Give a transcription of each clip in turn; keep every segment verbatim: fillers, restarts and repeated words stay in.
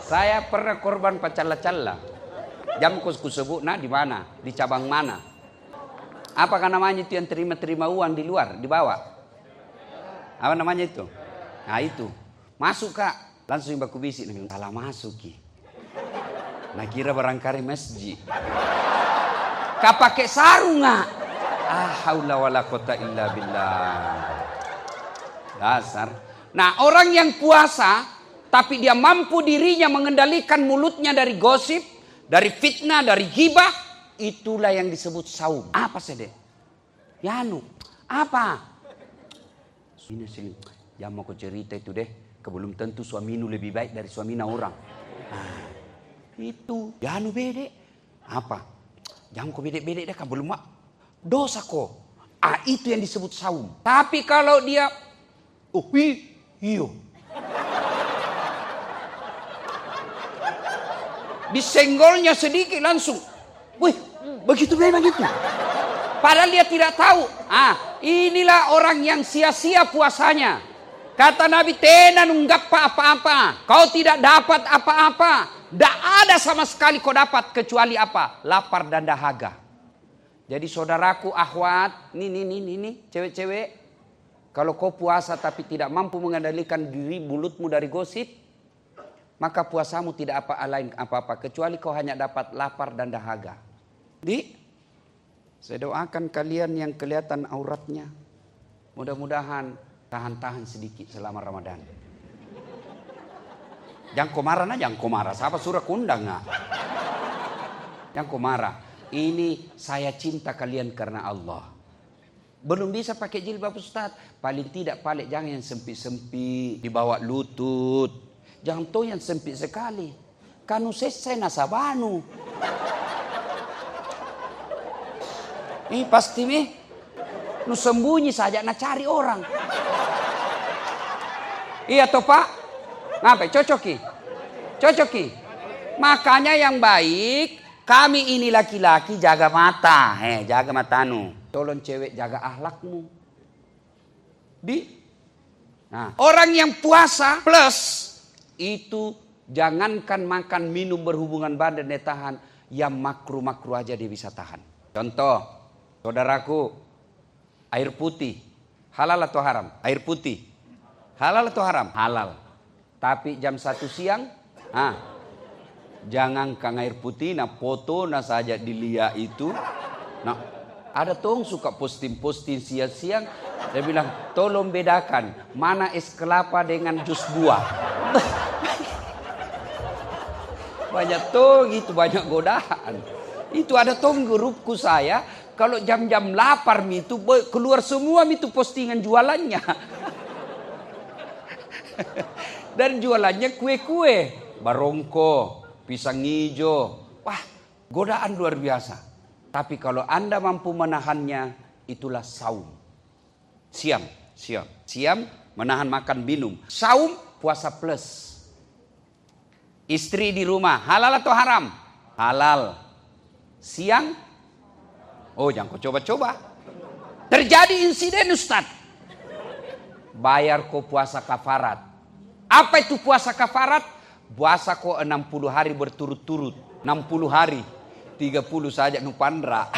Saya pernah korban pacalla-calla. Jam kos kusebut nah di mana? Di cabang mana? Apakah namanya itu yang terima-terima uang di luar, dibawa? Apa namanya itu? Nah itu. Masuk kak. Langsung baku bisik. Salah masuk ki. Nah kira barangkali masjid. Kak pakai sarung nggak? Ah haula wala quwata illa billah. Dasar. Nah orang yang puasa tapi dia mampu dirinya mengendalikan mulutnya dari gosip, dari fitnah, dari ghibah, itulah yang disebut saum. Apa sih deh? Yanu, apa? Ini sih, yang mau cerita itu deh, belum tentu suaminu lebih baik dari suamina orang. Nah, itu, yanu bede. Apa? Jangan kau bede-bede deh, belum mak. Dosa kok. Ah itu yang disebut saum. Tapi kalau dia, oh iyo. Disenggolnya sedikit langsung. Wih, begitu memang itu. Padahal dia tidak tahu. Ah, inilah orang yang sia-sia puasanya. Kata Nabi, tena nunggap apa-apa. Kau tidak dapat apa-apa. Tidak ada sama sekali kau dapat kecuali apa? Lapar dan dahaga. Jadi saudaraku, akhwat, nih, nih, nih, nih, cewek-cewek. Kalau kau puasa tapi tidak mampu mengendalikan diri mulutmu dari gosip, maka puasamu tidak apa lain apa-apa kecuali kau hanya dapat lapar dan dahaga. Di, saya doakan kalian yang kelihatan auratnya, mudah-mudahan tahan-tahan sedikit selama Ramadan. Jangan kau marah, nah jangan kau marah. Siapa suruh kundang nggak? Jangan kau marah. Ini saya cinta kalian karena Allah. Belum bisa pakai jilbab Ustaz. Paling tidak paling jangan yang sempit-sempit di bawah lutut. Jangan tuh yang sempit sekali. Kanu selesai nasabanu. Ini pasti nih. Nu sembunyi saja nak cari orang. Iya toh Pak? Ngapain? Cocoki? Cocoki? Makanya yang baik, kami ini laki-laki jaga mata. Eh, jaga matanu. Tolong cewek jaga akhlakmu. Di? Nah, orang yang puasa plus itu jangankan makan, minum, berhubungan badan dia tahan. Yang makruh-makruh aja dia bisa tahan. Contoh, saudaraku, air putih. Halal atau haram? Air putih. Halal atau haram? Halal. Tapi jam satu siang, ah, jangan kang air putih, nah foto, nah saja dilihat itu. Nah, ada tong suka posting-posting siang-siang. Dia bilang, tolong bedakan mana es kelapa dengan jus buah. Banyak tuh gitu, banyak godaan. Itu ada tong grupku saya, kalau jam-jam lapar itu keluar semua itu postingan jualannya. Dan jualannya kue-kue, barongko, pisang hijau. Wah, godaan luar biasa. Tapi kalau Anda mampu menahannya, itulah saum. Siam, siam, siam menahan makan minum. Saum puasa plus. Istri di rumah, halal atau haram? Halal. Siang? Oh, jangan kau coba-coba. Terjadi insiden Ustaz. Bayar kau puasa kafarat. Apa itu puasa kafarat? Puasa kau enam puluh hari berturut-turut. enam puluh hari. tiga puluh saja nupandra.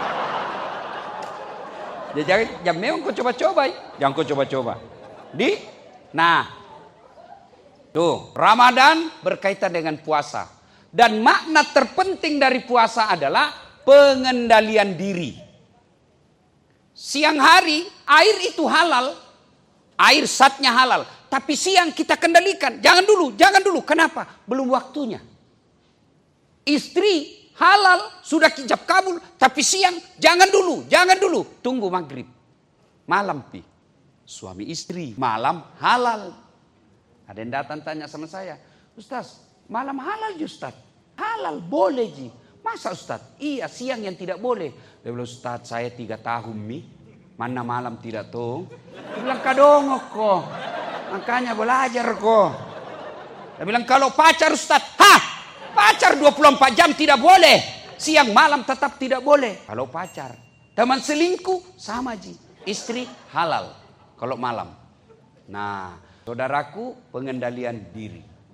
Ya, jangan, jangan memang kau coba-coba. Jangan kau coba-coba. Di? Nah. Tuh, Ramadan berkaitan dengan puasa. Dan makna terpenting dari puasa adalah pengendalian diri. Siang hari, air itu halal. Air satnya halal. Tapi siang kita kendalikan. Jangan dulu, jangan dulu. Kenapa? Belum waktunya. Istri halal, sudah kijab kabul. Tapi siang, jangan dulu, jangan dulu. Tunggu maghrib. Malam pi. Suami istri, malam halal. Ada yang datang tanya sama saya, Ustaz, malam halal ji Ustaz? Halal, boleh ji. Masa Ustaz? Iya, siang yang tidak boleh. Dia bilang, Ustaz, saya tiga tahun mi. Mana malam tidak tahu. Dia bilang, kadongok kok. Makanya belajar kok. Dia bilang, kalau pacar Ustaz, hah? Pacar dua puluh empat jam tidak boleh. Siang malam tetap tidak boleh. Kalau pacar. Teman selingkuh, sama ji. Istri halal. Kalau malam. Nah, saudaraku, pengendalian diri.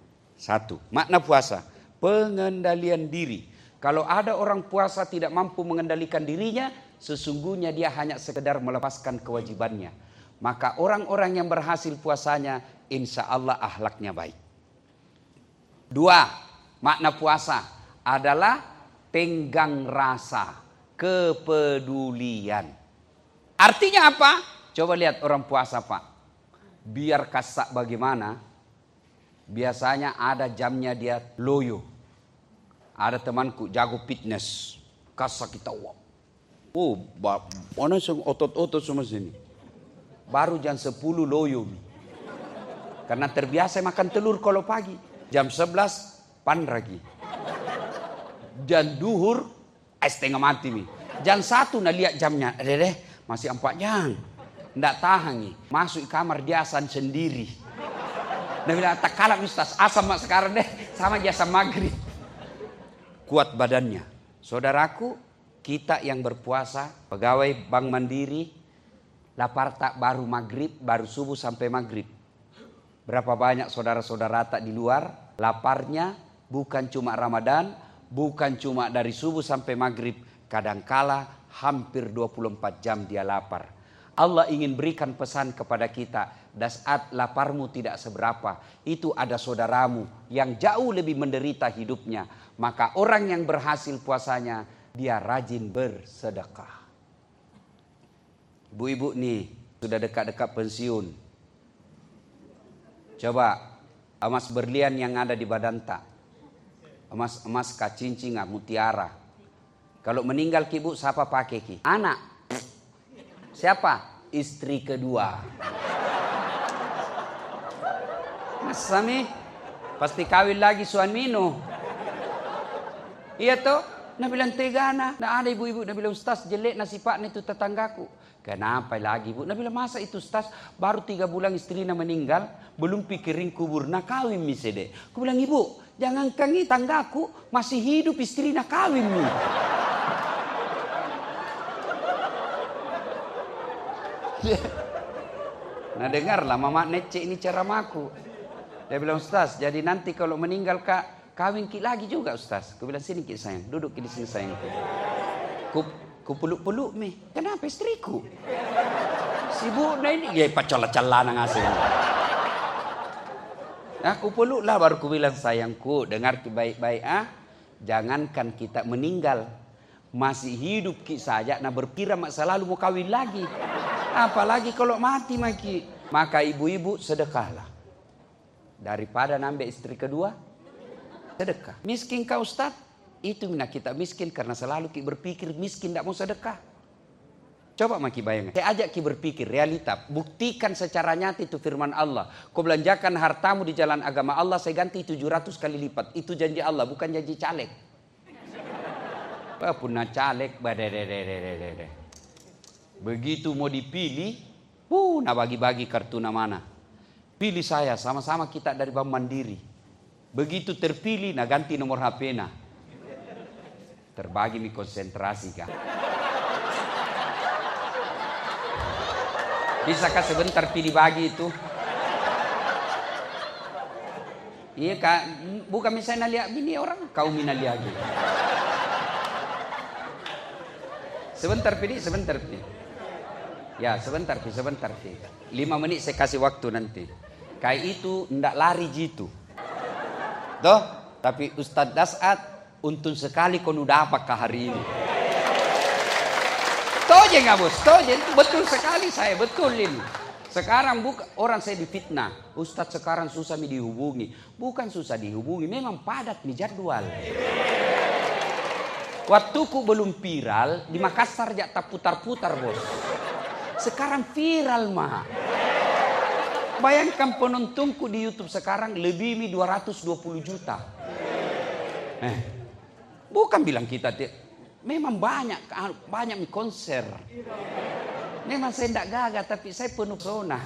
Satu, makna puasa, pengendalian diri. Kalau ada orang puasa tidak mampu mengendalikan dirinya, sesungguhnya dia hanya sekedar melepaskan kewajibannya. Maka orang-orang yang berhasil puasanya, insya Allah akhlaknya baik. Dua, makna puasa adalah tenggang rasa, kepedulian. Artinya apa? Coba lihat orang puasa, Pak. Biar kasak bagaimana, biasanya ada jamnya dia loyo. Ada temanku jago fitness, kasak kita wow. Oh, mana otot-otot semua sini. Baru jam sepuluh loyo. Karena terbiasa makan telur kalau pagi. Jam sebelas pan lagi. Jam duhur setengah mati nih. Jam satu nak lihat jamnya. Deh, masih empat jam. Nggak tahan nih. Masuk kamar dia asan sendiri. Dia bilang tak kalah Ustaz. Asam sekarang deh sama jasa maghrib. Kuat badannya. Saudaraku, kita yang berpuasa, pegawai Bank Mandiri, lapar tak baru maghrib, baru subuh sampai maghrib. Berapa banyak saudara-saudara tak di luar, laparnya bukan cuma Ramadan, bukan cuma dari subuh sampai maghrib, kadangkala hampir dua puluh empat jam dia lapar. Allah ingin berikan pesan kepada kita, saat laparmu tidak seberapa, itu ada saudaramu yang jauh lebih menderita hidupnya. Maka orang yang berhasil puasanya, dia rajin bersedekah. Ibu-ibu nih, sudah dekat-dekat pensiun. Coba, emas berlian yang ada di badan tak. Emas-emas kacincing, mutiara. Kalau meninggal ki bu, siapa pakai ki? Anak. Siapa? Istri kedua. Mas Sami, pasti kawin lagi suaminu. Iya toh? Nah bilang tegana. Nah ada ibu-ibu, nah bilang Ustaz jelek nasi pak itu tetanggaku. Kenapa lagi bu? Nah bilang masa itu Ustaz baru tiga bulan istrinya meninggal, belum pikirin kubur, nah kawin misede. Aku bilang ibu, jangan kangi tanggaku masih hidup istrinya kawin nih. Nah dengarlah mama nece ini ceramaku. Dia bilang Ustaz, jadi nanti kalau meninggal kak kawin ki lagi juga Ustaz. Aku bilang sini ki sayang, duduk ki di sini sayangku. Ku, ku peluk-peluk mi. Kenapa istriku? Sibuk nah ini, ya pacola-calana ngasih. Aku peluk lah baru ku bilang sayangku, dengar ki baik-baik ah. Jangankan kita meninggal, masih hidup ki saja, nah berkira masa lalu mau kawin lagi. Apalagi kalau mati maki. Maka ibu-ibu sedekahlah. Daripada nambah istri kedua, sedekah. Miskin kau Ustaz? Itu mina kita miskin karena selalu ki berpikir miskin tidak mau sedekah. Coba maki bayangkan. Saya ajak ki berpikir realita. Buktikan secara nyata itu firman Allah. Kau belanjakan hartamu di jalan agama Allah, saya ganti tujuh ratus kali lipat. Itu janji Allah, bukan janji caleg. Apa punah caleg. Begitu mau dipilih, uh, nah bagi-bagi kartu mana. Pilih saya, sama-sama kita dari Bank Mandiri. Begitu terpilih, nah ganti nomor H P nah. Terbagi mi konsentrasi kan. Bisakah sebentar pilih bagi itu? Iya kak, bukan misalnya lihat ini orang, kau mina lihat. Sebentar pilih, sebentar pilih. Ya sebentar pilih, sebentar pilih. Lima menit saya kasih waktu nanti. Kayak itu ndak lari jitu. Toh, tapi Ustadz Dasat untung sekali kau udah apakah hari ini. Toh je nggak bos, toh je betul sekali saya betul ini. Sekarang bukan orang saya difitnah, Ustadz sekarang susah mi dihubungi. Bukan susah dihubungi, memang padat nih jadwal. Waktuku belum viral di Makassar jak tak putar-putar bos. Sekarang viral mah. Bayangkan penontonku di YouTube sekarang lebih mi dua ratus dua puluh juta. Eh, bukan bilang kita memang banyak banyak mi konser. Memang saya tidak gagah tapi saya penuh corona.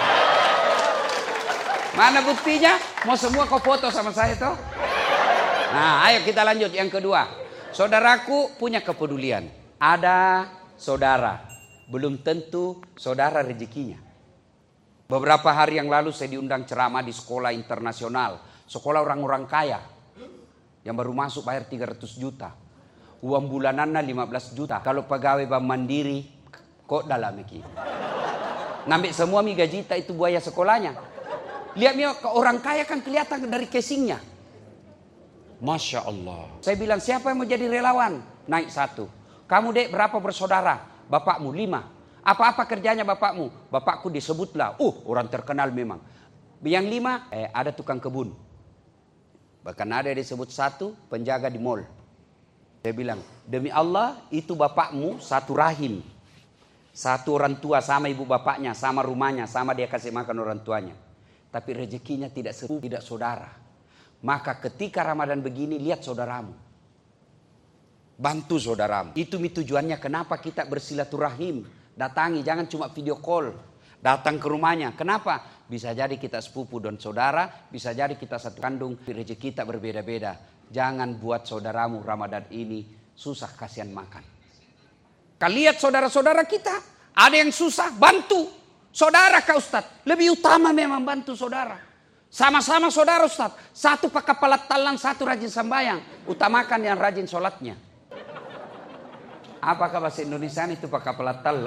Mana buktinya? Mau semua kau foto sama saya toh? Nah, ayo kita lanjut yang kedua. Saudaraku punya kepedulian. Ada saudara, belum tentu saudara rezekinya. Beberapa hari yang lalu saya diundang ceramah di sekolah internasional. Sekolah orang-orang kaya. Yang baru masuk bayar tiga ratus juta. Uang bulanannya lima belas juta. Kalau pegawai Bank Mandiri, kok dalam iki. Ngambil semua mi gajita itu buaya sekolahnya. Lihat mi orang kaya kan kelihatan dari casingnya. Masya Allah. Saya bilang siapa yang mau jadi relawan? Naik satu. Kamu dek berapa bersaudara? Bapakmu lima. Apa-apa kerjanya bapakmu? Bapakku disebutlah. Uh orang terkenal memang. Yang lima eh, ada tukang kebun. Bahkan ada yang disebut satu penjaga di mall. Saya bilang demi Allah itu bapakmu satu rahim. Satu orang tua sama ibu bapaknya. Sama rumahnya. Sama dia kasih makan orang tuanya. Tapi rezekinya tidak sepupu, tidak saudara. Maka ketika Ramadan begini lihat saudaramu. Bantu saudaramu. Itu tujuannya kenapa kita bersilaturahim. Datangi, jangan cuma video call. Datang ke rumahnya. Kenapa? Bisa jadi kita sepupu dan saudara. Bisa jadi kita satu kandung. Rezeki kita berbeda-beda. Jangan buat saudaramu Ramadan ini susah kasihan makan. Kalian saudara-saudara kita. Ada yang susah, bantu. Saudara kak Ustaz. Lebih utama memang bantu saudara. Sama-sama saudara Ustaz. Satu pakai kepala talang, satu rajin sembahyang. Utamakan yang rajin sholatnya. Apakah bahasa Indonesia itu pakai kepala talang?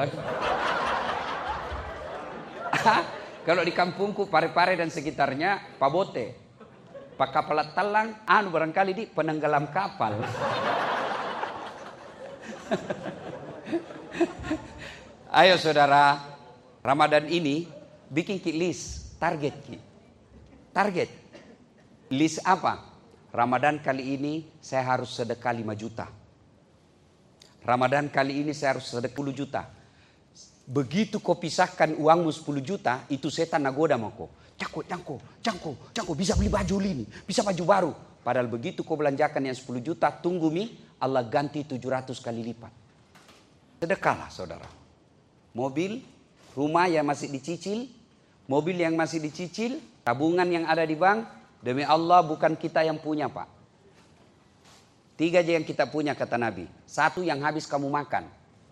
Kalau di kampungku Pare-Pare dan sekitarnya Pabote. Pakai kepala talang, anu barangkali di penenggelam kapal. Ayo saudara, Ramadan ini bikin ki list, target ki. Target. List apa? Ramadan kali ini saya harus sedekah lima juta. Ramadan kali ini saya harus sedekah sepuluh juta. Begitu kau pisahkan uangmu sepuluh juta, itu setan nagoda sama kau. Cangko, cangko, cangko, cangko, bisa beli baju ini, bisa baju baru. Padahal begitu kau belanjakan yang sepuluh juta, tunggu mi, Allah ganti tujuh ratus kali lipat. Sedekahlah saudara. Mobil, rumah yang masih dicicil, mobil yang masih dicicil, tabungan yang ada di bank, demi Allah bukan kita yang punya Pak. Tiga aja yang kita punya kata Nabi. Satu yang habis kamu makan.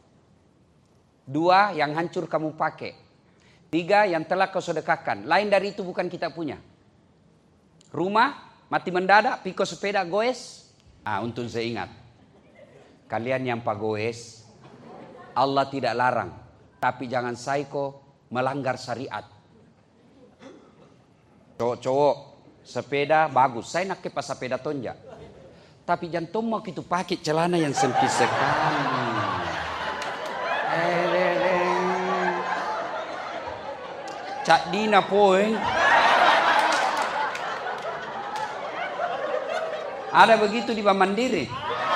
Dua yang hancur kamu pakai. Tiga yang telah kau sedekahkan. Lain dari itu bukan kita punya. Rumah mati mendadak, piko sepeda goes. Ah, untung saya ingat. Kalian yang pak goes, Allah tidak larang. Tapi jangan psycho melanggar syariat. Cowok-cowok sepeda bagus. Saya nak kepas sepeda tonja. Tapi jantung mau gitu pakai celana yang sempit sekali. Cak Dina poin. Ada begitu di Bank Mandiri.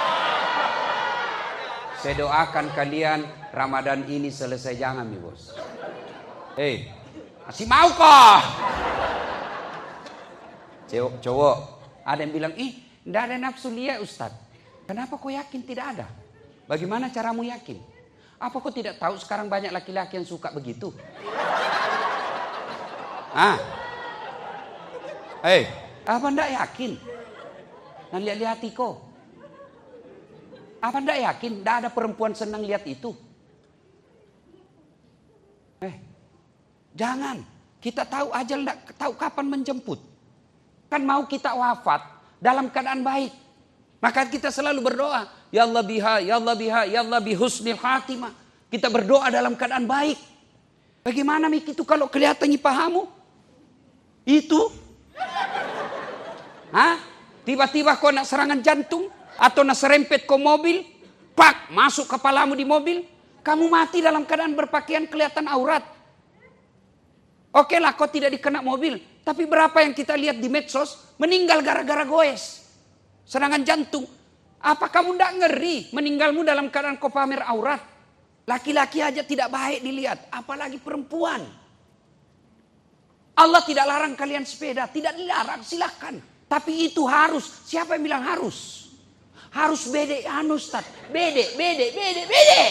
Saya doakan kalian Ramadan ini selesai jangan nih bos. Hei, masih mau kah? Cowok, cowok, ada yang bilang, ih, tidak ada nafsu liya Ustaz. Kenapa kau yakin tidak ada? Bagaimana caramu yakin? Apa kau tidak tahu sekarang banyak laki-laki yang suka begitu? Ah, hei, apa ndak yakin? Nah lihat-lihat kau. Apa ndak yakin? Tidak ada perempuan senang lihat itu. Eh, jangan. Kita tahu ajal ndak tahu kapan menjemput. Kan mau kita wafat dalam keadaan baik. Maka kita selalu berdoa. Ya Allah biha, ya Allah biha, ya Allah bihusnil khatimah. Kita berdoa dalam keadaan baik. Bagaimana Mik itu kalau kelihatan pahamu? Itu. Hah? Tiba-tiba kau nak serangan jantung. Atau nak serempet ke mobil. Pak, masuk kepalamu di mobil. Kamu mati dalam keadaan berpakaian kelihatan aurat. Oke lah kau tidak dikena mobil. Tapi berapa yang kita lihat di medsos. Meninggal gara-gara goes. Serangan jantung. Apa kamu tidak ngeri meninggalmu dalam keadaan kau pamer aurat? Laki-laki aja tidak baik dilihat. Apalagi perempuan. Allah tidak larang kalian sepeda. Tidak dilarang, silakan. Tapi itu harus. Siapa yang bilang harus? Harus bede, anu Ustaz. Bede, bede, bede, bede.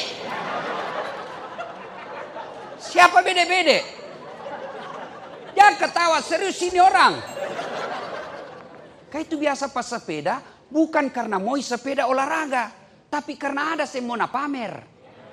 Siapa bede, bede? Jangan ketawa, serius ini orang. Kayak itu biasa pas sepeda. Bukan karena mau sepeda olahraga. Tapi karena ada saya mau pamer.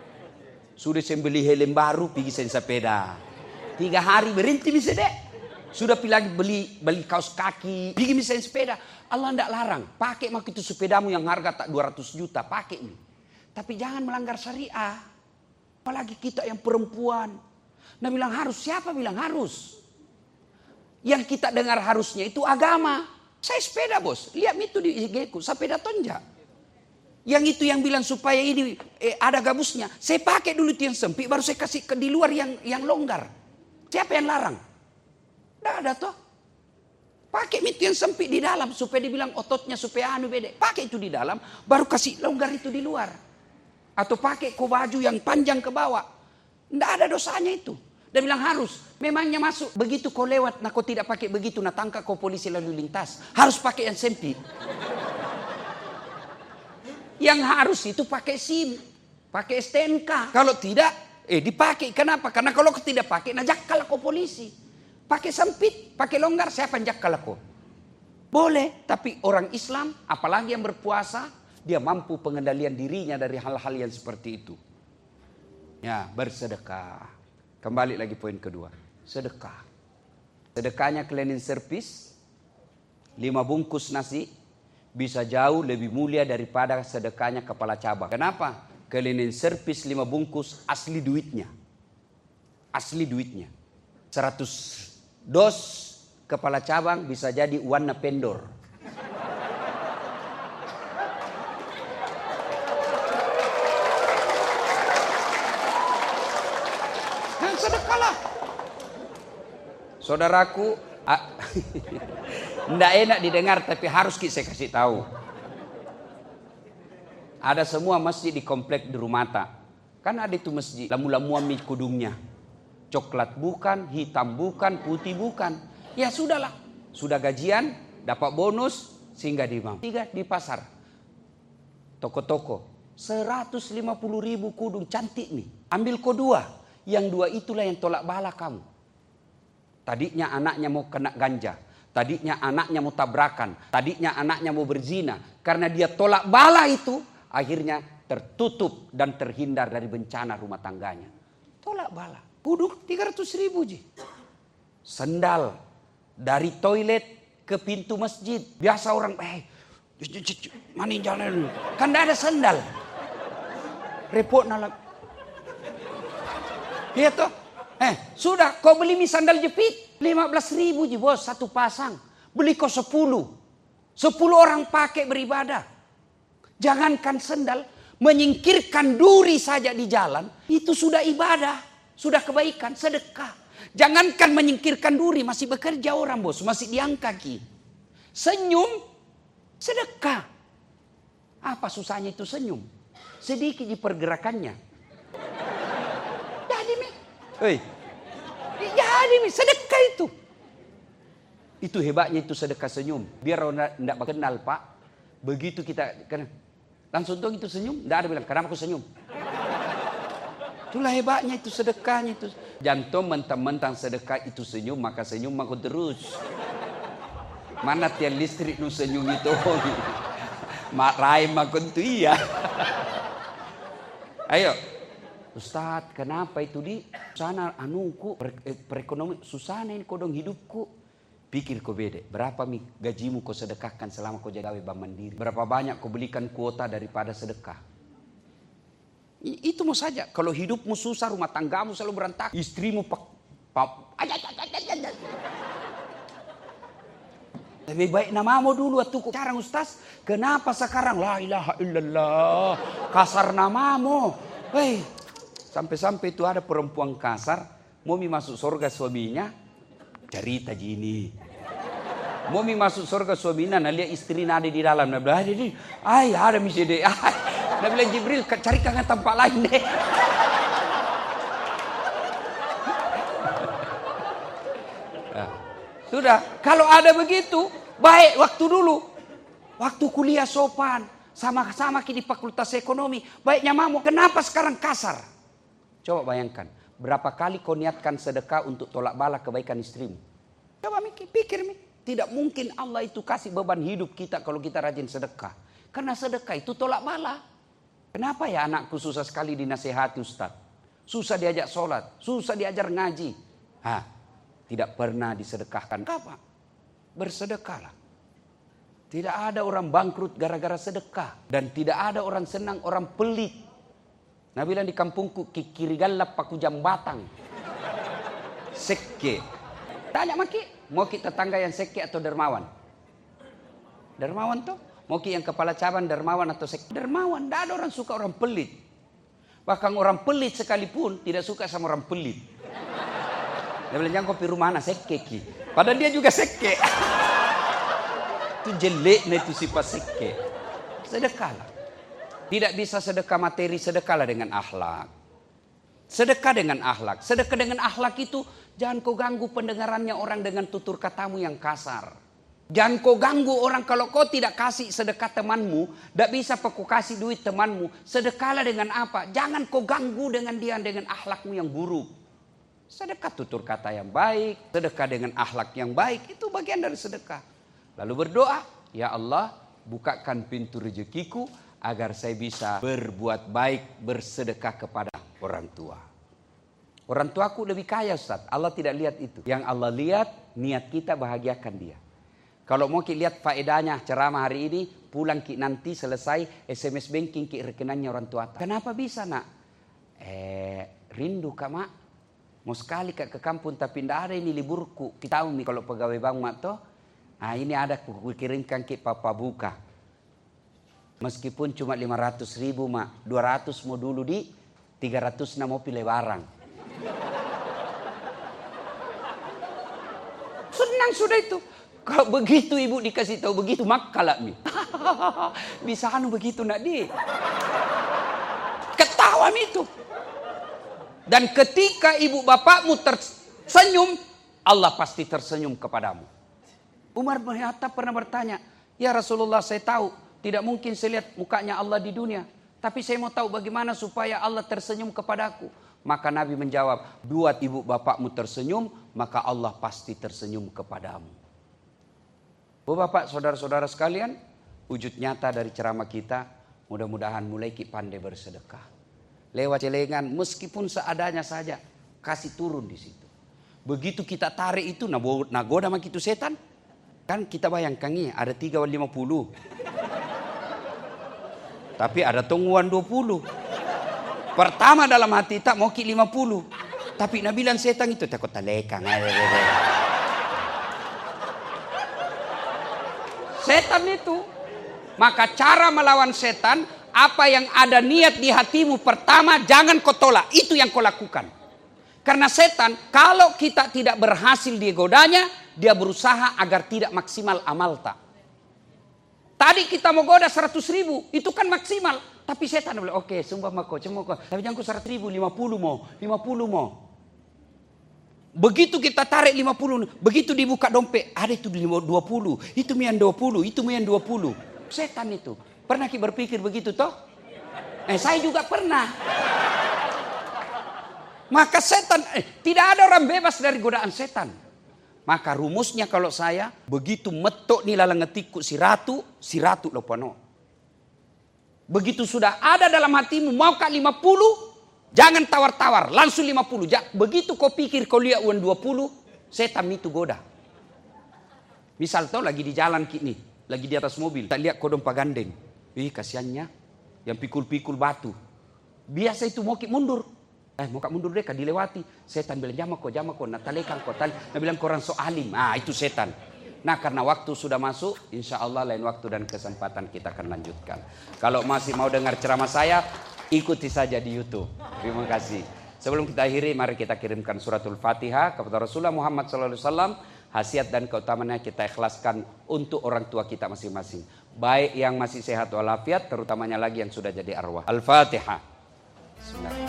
Sudah saya beli helm baru, pergi saya sepeda. Tiga hari berhenti bisa dek. Sudah lagi beli beli kaos kaki, bikin mesin sepeda. Allah tidak larang. Pakai mak itu sepedamu yang harga tak dua ratus juta. Pakai nih. Tapi jangan melanggar syariah. Apalagi kita yang perempuan. Nah bilang harus. Siapa bilang harus? Yang kita dengar harusnya itu agama. Saya sepeda bos. Lihat itu di I G ku. Sepeda tonja. Yang itu yang bilang supaya ini eh, ada gabusnya. Saya pakai dulu itu yang sempit. Baru saya kasih ke di luar yang, yang longgar. Siapa yang larang? Tidak ada toh. Pakai itu yang sempit di dalam supaya dibilang ototnya supaya anu beda. Pakai itu di dalam, baru kasih longgar itu di luar. Atau pakai kau baju yang panjang ke bawah. Tidak ada dosanya itu. Dia bilang harus. Memangnya masuk. Begitu kau lewat, nah kau tidak pakai begitu, nah tangkap kau polisi lalu lintas. Harus pakai yang sempit. Yang harus itu pakai SIM. Pakai S T N K. Kalau tidak, eh dipakai. Kenapa? Karena kalau kau tidak pakai, nah jakal kau polisi. Pakai sempit, pakai longgar, siapa yang jakal aku? Boleh, tapi orang Islam, apalagi yang berpuasa, dia mampu pengendalian dirinya dari hal-hal yang seperti itu. Ya, bersedekah. Kembali lagi poin kedua, sedekah. Sedekahnya cleaning service, lima bungkus nasi, bisa jauh lebih mulia daripada sedekahnya kepala cabang. Kenapa? Cleaning service lima bungkus asli duitnya. Asli duitnya. seratus dos kepala cabang bisa jadi warna pendor. Dan sedekahlah. Saudaraku, tidak enak didengar tapi harus saya kasih tahu. Ada semua masjid di komplek di Rumata. Kan ada itu masjid, lamu-lamu ambil kudungnya. Coklat bukan, hitam bukan, putih bukan. Ya sudahlah. Sudah gajian, dapat bonus, sehingga di imam. Tiga di pasar. Toko-toko. seratus lima puluh ribu kudung, cantik nih. Ambil kau dua. Yang dua itulah yang tolak bala kamu. Tadinya anaknya mau kena ganja. Tadinya anaknya mau tabrakan. Tadinya anaknya mau berzina. Karena dia tolak bala itu, akhirnya tertutup dan terhindar dari bencana rumah tangganya. Tolak bala. Kudung tiga ratus ribu ji. Sendal. Dari toilet ke pintu masjid. Biasa orang, eh, mana jalan? Kan tidak ada sendal. Repot nalak. Iya toh? Eh, sudah kau beli mie sandal jepit. lima belas ribu ji bos, satu pasang. Beli kau sepuluh. Sepuluh orang pakai beribadah. Jangankan sendal, menyingkirkan duri saja di jalan. Itu sudah ibadah. Sudah kebaikan, sedekah. Jangankan menyingkirkan duri, masih bekerja orang bos, masih diangkat kaki. Senyum, sedekah. Apa susahnya itu senyum? Sedikit di pergerakannya. Jadi mi, hei, jadi mi, sedekah itu. Itu hebatnya itu sedekah senyum. Biar orang tidak kenal pak. Begitu kita, langsung tuh itu senyum, tidak ada bilang, kenapa aku senyum? Itulah hebatnya itu sedekahnya itu. Jantung mentang-mentang sedekah itu senyum, maka senyum aku terus. Mana tiang listrik nu senyum itu? Mak Rai makun tu iya. Ayo. Ustaz, kenapa itu di sana anuku perekonomian susah nih kodong hidupku. Pikir kau beda. Berapa mi gajimu kau sedekahkan selama kau jadi bank mandiri? Berapa banyak kau belikan kuota daripada sedekah? Itu mau saja. Kalau hidupmu susah, rumah tanggamu selalu berantakan, istrimu pak, pak, lebih baik namamu dulu atuh. Sekarang Ustaz, kenapa sekarang la ilaha illallah kasar namamu? Hei, sampai-sampai itu ada perempuan kasar, mau masuk surga suaminya, cerita gini. Mau masuk surga suaminya, nah lihat istrinya ada di dalam, nah belah ini, ay ada misi deh, ay. Nah bilang Jibril, cari kangen tempat lain deh. Nah, sudah, kalau ada begitu, baik waktu dulu. Waktu kuliah sopan, sama-sama di fakultas ekonomi, baiknya mamu. Kenapa sekarang kasar? Coba bayangkan, berapa kali kau niatkan sedekah untuk tolak bala kebaikan istrimu? Coba mikir, pikir mi. Tidak mungkin Allah itu kasih beban hidup kita kalau kita rajin sedekah. Karena sedekah itu tolak bala. Kenapa ya anakku susah sekali dinasehati Ustaz? Susah diajak sholat, susah diajar ngaji. Hah, tidak pernah disedekahkan. Apa? Bersedekahlah. Tidak ada orang bangkrut gara-gara sedekah. Dan tidak ada orang senang orang pelit. Nah bilang di kampungku, kikiri galap paku jambatang. Sekke. Tanya maki, mau kita tetangga yang sekke atau dermawan? Dermawan tuh? Mau ki yang kepala cabang dermawan atau sekke? Dermawan. Tidak ada orang suka orang pelit. Bahkan orang pelit sekalipun tidak suka sama orang pelit. Dia bilang, jangan kopi rumah anak sekke ki. Padahal dia juga sekke. Itu jelek itu sifat sekke. Sedekahlah. Tidak bisa sedekah materi, sedekahlah dengan akhlak. Sedekah dengan akhlak. Sedekah dengan akhlak itu jangan kau ganggu pendengarannya orang dengan tutur katamu yang kasar. Jangan kau ganggu orang kalau kau tidak kasih sedekah temanmu, tidak bisa kau kasih duit temanmu. Sedekahlah dengan apa? Jangan kau ganggu dengan dia dengan akhlakmu yang buruk. Sedekah tutur kata yang baik, sedekah dengan akhlak yang baik, itu bagian dari sedekah. Lalu berdoa, ya Allah bukakan pintu rezekiku agar saya bisa berbuat baik, bersedekah kepada orang tua. Orang tuaku lebih kaya Ustaz, Allah tidak lihat itu. Yang Allah lihat niat kita bahagiakan dia. Kalau mau kita lihat faedahnya ceramah hari ini, pulang ki nanti selesai S M S banking ki rekenannya orang tua. Kenapa bisa nak? Eh rindu kak mak. Mau sekali kak ke kampung tapi tidak ada ini liburku. Kita tahu nih kalau pegawai bank mak toh. Nah ini ada ku kirimkan ki papa buka. Meskipun cuma lima ratus ribu mak. dua ratus mau dulu di, tiga ratus na mau pilih barang. Senang sudah itu. Kalau begitu ibu dikasih tahu begitu makalah mi. Bisa anu begitu nak di. Ketawa itu. Dan ketika ibu bapakmu tersenyum, Allah pasti tersenyum kepadamu. Umar bin Khattab pernah bertanya, ya Rasulullah saya tahu tidak mungkin saya lihat mukanya Allah di dunia. Tapi saya mau tahu bagaimana supaya Allah tersenyum kepadaku. Maka Nabi menjawab, buat ibu bapakmu tersenyum, maka Allah pasti tersenyum kepadamu. Bapak, saudara-saudara sekalian, wujud nyata dari ceramah kita, mudah-mudahan mulai ki pandai bersedekah. Lewat celengan, meskipun seadanya saja, kasih turun di situ. Begitu kita tarik itu, nagoda sama itu setan. Kan kita bayangkan nih, ada tiga wan lima puluh. Tapi ada tungguan dua puluh. Pertama dalam hati tak mau ki lima puluh. Tapi Nabi bilang setan itu takut talekang. Setan itu, maka cara melawan setan, apa yang ada niat di hatimu pertama jangan kau tolak, itu yang kau lakukan. Karena setan kalau kita tidak berhasil digodanya, dia berusaha agar tidak maksimal amal tak. Tadi kita mau goda seratus ribu, itu kan maksimal. Tapi setan bilang, oke okay, sumpah mako, cuma tapi jangan kau seratus ribu, lima puluh mau, lima puluh mau. Begitu kita tarik lima puluh, begitu dibuka dompet, ada itu dua puluh, itu mian dua puluh, itu mian dua puluh. Setan itu. Pernah kita berpikir begitu toh? Eh saya juga pernah. Maka setan, eh, tidak ada orang bebas dari godaan setan. Maka rumusnya kalau saya, begitu metok nih lalang ngetikku si ratu, si ratu lopano. Begitu sudah ada dalam hatimu, mau kak lima puluh, jangan tawar-tawar, langsung lima puluh. Begitu kau pikir kau lihat uang dua puluh, setan itu goda. Misal tau lagi di jalan kini, lagi di atas mobil, tak lihat kodong pagandeng. Ih kasihannya, yang pikul-pikul batu. Biasa itu mau kik mundur. Eh mau kak mundur deh, kak dilewati. Setan bilang jama kok, jama kok, natalekan kok. Nah bilang korang so alim, ah itu setan. Nah karena waktu sudah masuk, insya Allah lain waktu dan kesempatan kita akan lanjutkan. Kalau masih mau dengar ceramah saya, ikuti saja di YouTube. Terima kasih. Sebelum kita akhiri, mari kita kirimkan suratul Fatihah kepada Rasulullah Muhammad shallallahu alaihi wasallam. Hasiat dan keutamaannya kita ikhlaskan untuk orang tua kita masing-masing. Baik yang masih sehat walafiat, terutamanya lagi yang sudah jadi arwah. Al-Fatihah. Bismillah.